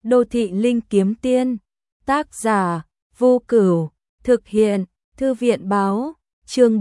Đô thị linh kiếm tiên, tác giả, Vô Cửu, thực hiện, Thư viện báo, chương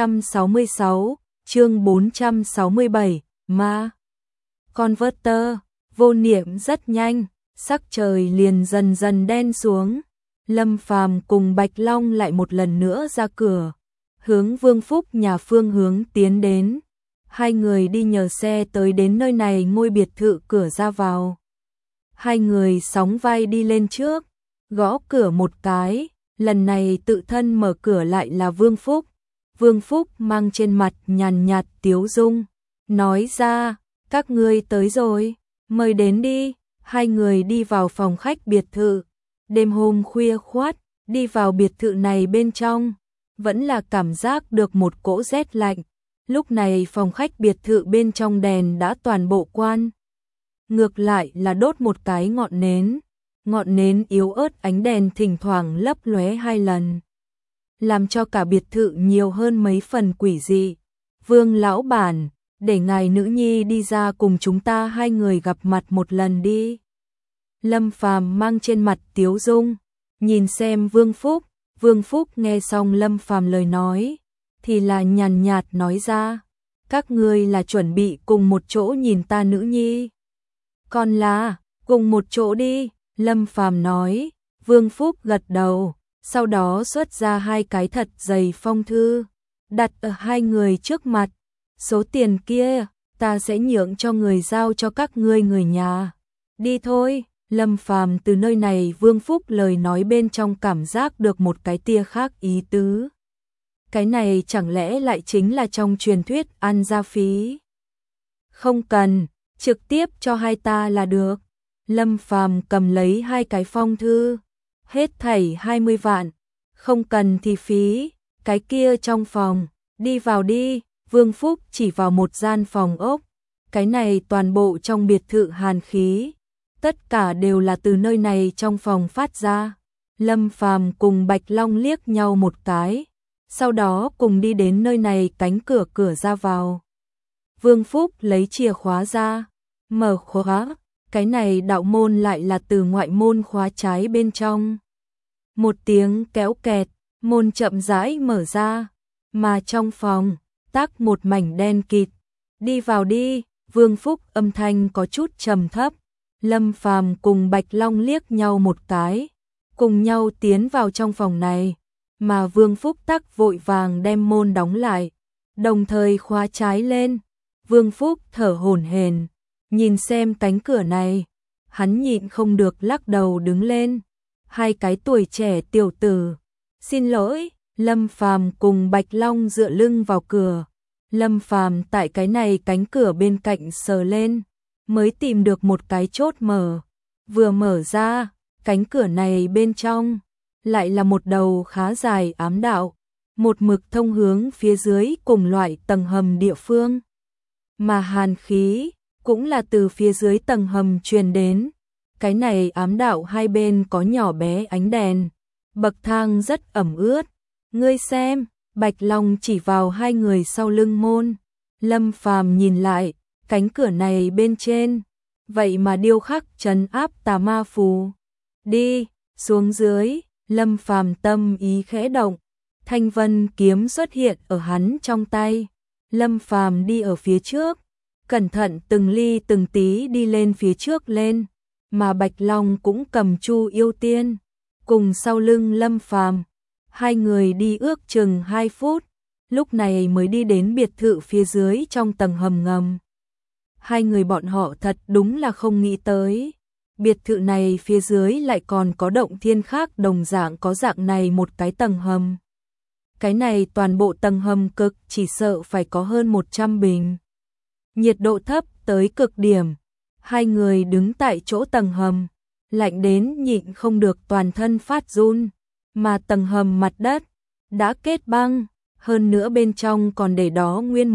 466, chương 467, ma. Converter, vô niệm rất nhanh, sắc trời liền dần dần đen xuống. Lâm Phàm cùng Bạch Long lại một lần nữa ra cửa, hướng Vương Phúc nhà phương hướng tiến đến. Hai người đi nhờ xe tới đến nơi này ngôi biệt thự cửa ra vào. Hai người sóng vai đi lên trước, gõ cửa một cái, lần này tự thân mở cửa lại là Vương Phúc. Vương Phúc mang trên mặt nhàn nhạt tiếu dung, nói ra, các ngươi tới rồi, mời đến đi. Hai người đi vào phòng khách biệt thự. Đêm hôm khuya khoắt, đi vào biệt thự này bên trong, vẫn là cảm giác được một cỗ rét lạnh. Lúc này phòng khách biệt thự bên trong đèn đã toàn bộ quan. Ngược lại là đốt một cái ngọn nến yếu ớt, ánh đèn thỉnh thoảng lấp lóe hai lần, làm cho cả biệt thự nhiều hơn mấy phần quỷ dị. Vương lão bản, để ngài nữ nhi đi ra cùng chúng ta hai người gặp mặt một lần đi. Lâm Phàm mang trên mặt tiếu dung, nhìn xem Vương Phúc. Vương Phúc nghe xong Lâm Phàm lời nói, thì là nhàn nhạt nói ra, các ngươi là chuẩn bị cùng một chỗ nhìn ta nữ nhi. Còn là, cùng một chỗ đi, Lâm Phàm nói. Vương Phúc gật đầu, sau đó xuất ra hai cái thật dày phong thư, đặt ở hai người trước mặt. Số tiền kia, ta sẽ nhượng cho người giao cho các ngươi người nhà. Đi thôi. Lâm Phàm từ nơi này Vương Phúc lời nói bên trong cảm giác được một cái tia khác ý tứ. Cái này chẳng lẽ lại chính là trong truyền thuyết ăn gia phí? Không cần, trực tiếp cho hai ta là được. Lâm Phàm cầm lấy hai cái phong thư, hết thảy 20 vạn, không cần thì phí, cái kia trong phòng, đi vào đi. Vương Phúc chỉ vào một gian phòng ốc, cái này toàn bộ trong biệt thự hàn khí, tất cả đều là từ nơi này trong phòng phát ra. Lâm Phàm cùng Bạch Long liếc nhau một cái, sau đó cùng đi đến nơi này cánh cửa ra vào. Vương Phúc lấy chìa khóa ra, mở khóa, cái này đạo môn lại là từ ngoại môn khóa trái bên trong. Một tiếng kéo kẹt, môn chậm rãi mở ra, mà trong phòng, tắc một mảnh đen kịt. Đi vào đi. Vương Phúc âm thanh có chút trầm thấp. Lâm Phàm cùng Bạch Long liếc nhau một cái, cùng nhau tiến vào trong phòng này, mà Vương Phúc tắc vội vàng đem môn đóng lại, đồng thời khóa trái lên. Vương Phúc thở hổn hển, nhìn xem cánh cửa này, hắn nhịn không được lắc đầu đứng lên. Hai cái tuổi trẻ tiểu tử, xin lỗi. Lâm Phàm cùng Bạch Long dựa lưng vào cửa. Lâm Phàm tại cái này cánh cửa bên cạnh sờ lên, mới tìm được một cái chốt mở. Vừa mở ra, cánh cửa này bên trong lại là một đầu khá dài ám đạo, một mực thông hướng phía dưới cùng loại tầng hầm địa phương. Mà hàn khí cũng là từ phía dưới tầng hầm truyền đến. Cái này ám đạo hai bên có nhỏ bé ánh đèn, bậc thang rất ẩm ướt. Ngươi xem, Bạch Long chỉ vào hai người sau lưng môn. Lâm Phàm nhìn lại, cánh cửa này bên trên, vậy mà điêu khắc trấn áp tà ma phù. Đi, xuống dưới. Lâm Phàm tâm ý khẽ động, thanh vân kiếm xuất hiện ở hắn trong tay. Lâm Phàm đi ở phía trước, cẩn thận từng ly từng tí đi lên phía trước lên, mà Bạch Long cũng cầm chu yêu tiên, cùng sau lưng Lâm Phàm. Hai người đi ước chừng 2 phút, lúc này mới đi đến biệt thự phía dưới trong tầng hầm ngầm. Hai người bọn họ thật đúng là không nghĩ tới, biệt thự này phía dưới lại còn có động thiên khác đồng dạng có dạng này một cái tầng hầm. Cái này toàn bộ tầng hầm cực chỉ sợ phải có hơn 100 bình. Nhiệt độ thấp tới cực điểm. Hai người đứng tại chỗ tầng hầm, lạnh đến nhịn không được toàn thân phát run. Mà tầng hầm mặt đất đã kết băng, hơn nữa bên trong còn để đó nguyên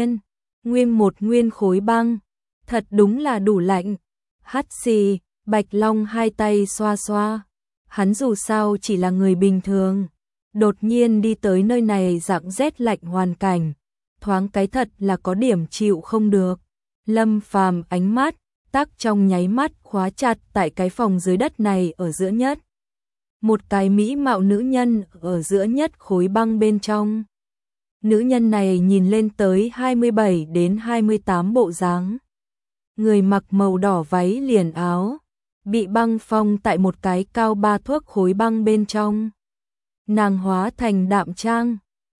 một nguyên khối băng, thật đúng là đủ lạnh. Hắt xì, Bạch Long hai tay xoa xoa, hắn dù sao chỉ là người bình thường, đột nhiên đi tới nơi này dạng rét lạnh hoàn cảnh, thoáng cái thật là có điểm chịu không được. Lâm Phàm ánh mắt tác trong nháy mắt khóa chặt tại cái phòng dưới đất này ở giữa nhất. Một cái mỹ mạo nữ nhân ở giữa nhất khối băng bên trong. Nữ nhân này nhìn lên tới 27 đến 28 bộ dáng. Người mặc màu đỏ váy liền áo, bị băng phong tại một cái cao 3 thước khối băng bên trong. Nàng hóa thành đạm trang.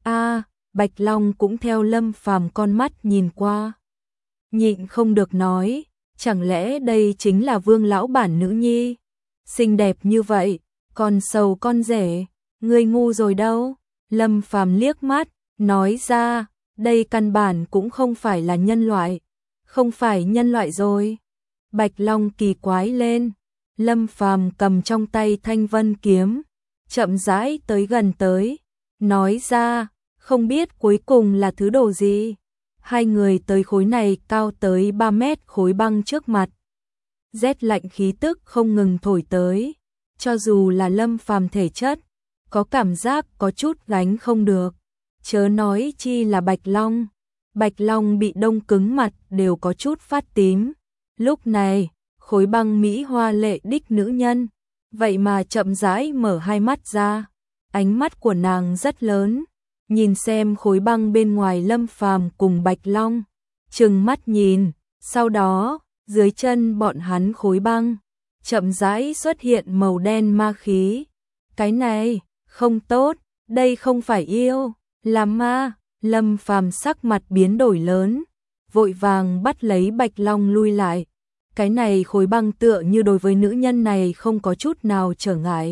Bạch Long cũng theo Lâm Phàm con mắt nhìn qua. Nhịn không được nói, chẳng lẽ đây chính là Vương lão bản nữ nhi? Xinh đẹp như vậy, còn sầu con rể, ngươi ngu rồi đâu? Lâm Phàm liếc mắt, nói ra, đây căn bản cũng không phải là nhân loại, không phải nhân loại rồi. Bạch Long kỳ quái lên, Lâm Phàm cầm trong tay Thanh Vân kiếm, chậm rãi tới gần tới, nói ra, không biết cuối cùng là thứ đồ gì. Hai người tới khối này cao tới 3 mét khối băng trước mặt. Rét lạnh khí tức không ngừng thổi tới, cho dù là Lâm Phàm thể chất, có cảm giác có chút gánh không được. Chớ nói chi là Bạch Long. Bạch Long bị đông cứng mặt đều có chút phát tím. Lúc này, khối băng mỹ hoa lệ đích nữ nhân, vậy mà chậm rãi mở hai mắt ra. Ánh mắt của nàng rất lớn, nhìn xem khối băng bên ngoài Lâm Phàm cùng Bạch Long, trừng mắt nhìn, sau đó, dưới chân bọn hắn khối băng, chậm rãi xuất hiện màu đen ma khí. Cái này, không tốt, đây không phải yêu, là ma. Lâm Phàm sắc mặt biến đổi lớn, vội vàng bắt lấy Bạch Long lui lại. Cái này khối băng tựa như đối với nữ nhân này không có chút nào trở ngại.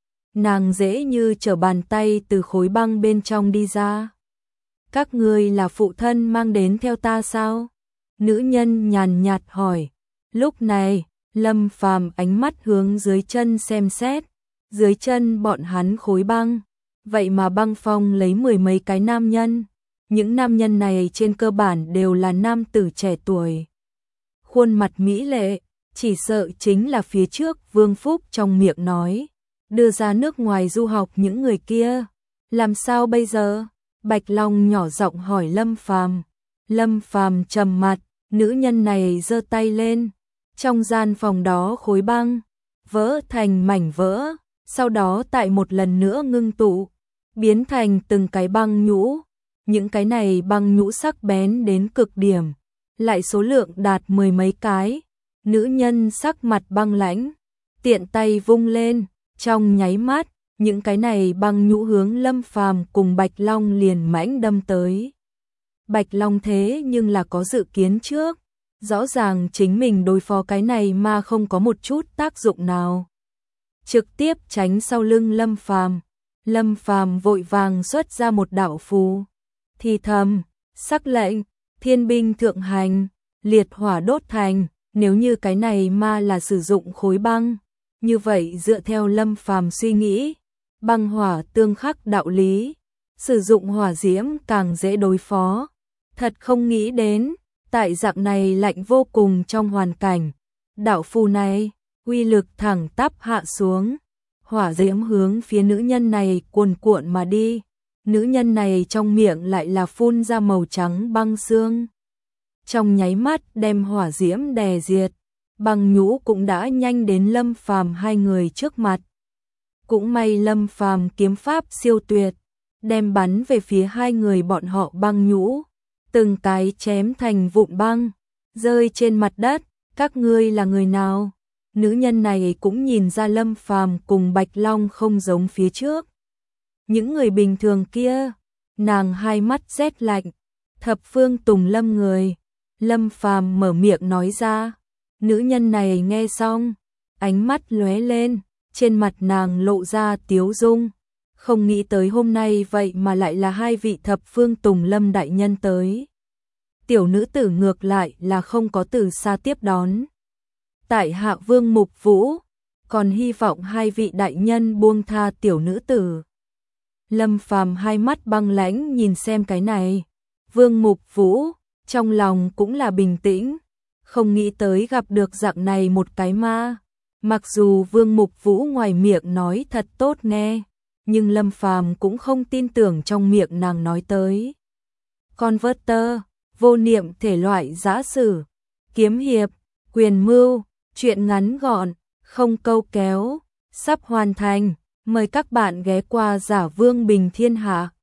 Nàng dễ như trở bàn tay từ khối băng bên trong đi ra. Các ngươi là phụ thân mang đến theo ta sao? Nữ nhân nhàn nhạt hỏi. Lúc này, Lâm Phàm ánh mắt hướng dưới chân xem xét. Dưới chân bọn hắn khối băng. Vậy mà băng phong lấy 10 mấy cái nam nhân. Những nam nhân này trên cơ bản đều là nam tử trẻ tuổi. Khuôn mặt mỹ lệ, chỉ sợ chính là phía trước Vương Phúc trong miệng nói. Đưa ra nước ngoài du học những người kia. Làm sao bây giờ? Bạch Long nhỏ giọng hỏi Lâm Phàm. Lâm Phàm trầm mặt, nữ nhân này giơ tay lên. Trong gian phòng đó khối băng, vỡ thành mảnh vỡ, sau đó tại một lần nữa ngưng tụ, biến thành từng cái băng nhũ. Những cái này băng nhũ sắc bén đến cực điểm, lại số lượng đạt 10 mấy cái. Nữ nhân sắc mặt băng lãnh, tiện tay vung lên, trong nháy mắt, những cái này băng nhũ hướng Lâm Phàm cùng Bạch Long liền mãnh đâm tới. Bạch Long thế nhưng là có dự kiến trước, rõ ràng chính mình đối phó cái này mà không có một chút tác dụng nào. Trực tiếp tránh sau lưng Lâm Phàm. Lâm Phàm vội vàng xuất ra một đạo phù, thì thầm, sắc lệnh, thiên binh thượng hành, liệt hỏa đốt thành. Nếu như cái này mà là sử dụng khối băng, như vậy dựa theo Lâm Phàm suy nghĩ, băng hỏa tương khắc đạo lý, sử dụng hỏa diễm càng dễ đối phó. Thật không nghĩ đến, tại dạng này lạnh vô cùng trong hoàn cảnh, đạo phù này, uy lực thẳng tắp hạ xuống, hỏa diễm hướng phía nữ nhân này cuồn cuộn mà đi. Nữ nhân này trong miệng lại là phun ra màu trắng băng xương. Trong nháy mắt đem hỏa diễm đè diệt, băng nhũ cũng đã nhanh đến Lâm Phàm hai người trước mặt. Cũng may Lâm Phàm kiếm pháp siêu tuyệt, đem bắn về phía hai người bọn họ băng nhũ, từng cái chém thành vụn băng, rơi trên mặt đất. Các ngươi là người nào? Nữ nhân này cũng nhìn ra Lâm Phàm cùng Bạch Long không giống phía trước. Những người bình thường kia, nàng hai mắt rét lạnh, thập phương Tùng Lâm người. Lâm Phàm mở miệng nói ra. Nữ nhân này nghe xong, ánh mắt lóe lên, trên mặt nàng lộ ra tiếu dung. Không nghĩ tới hôm nay vậy mà lại là hai vị thập phương Tùng Lâm đại nhân tới. Tiểu nữ tử ngược lại là không có từ xa tiếp đón. Tại hạ Vương Mục Vũ, còn hy vọng hai vị đại nhân buông tha tiểu nữ tử. Lâm Phàm hai mắt băng lãnh nhìn xem cái này. Vương Mục Vũ, trong lòng cũng là bình tĩnh, không nghĩ tới gặp được dạng này một cái ma. Mặc dù Vương Mục Vũ ngoài miệng nói thật tốt nghe, nhưng Lâm Phàm cũng không tin tưởng trong miệng nàng nói tới. Converter, vô niệm thể loại giã sử, kiếm hiệp, Quyền mưu, chuyện ngắn gọn, không câu kéo, sắp hoàn thành. Mời các bạn ghé qua Giả Vương Bình Thiên Hạ.